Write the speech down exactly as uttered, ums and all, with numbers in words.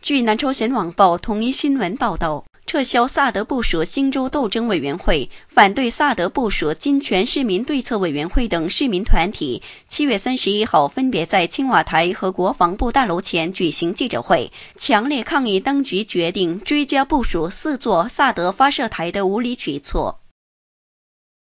据南朝鲜网报统一新闻报道，撤销萨德部署新州斗争委员会、反对萨德部署金泉市民对策委员会等市民团体，七月三十一号分别在青瓦台和国防部大楼前举行记者会，强烈抗议当局决定追加部署四座萨德发射台的无理举措。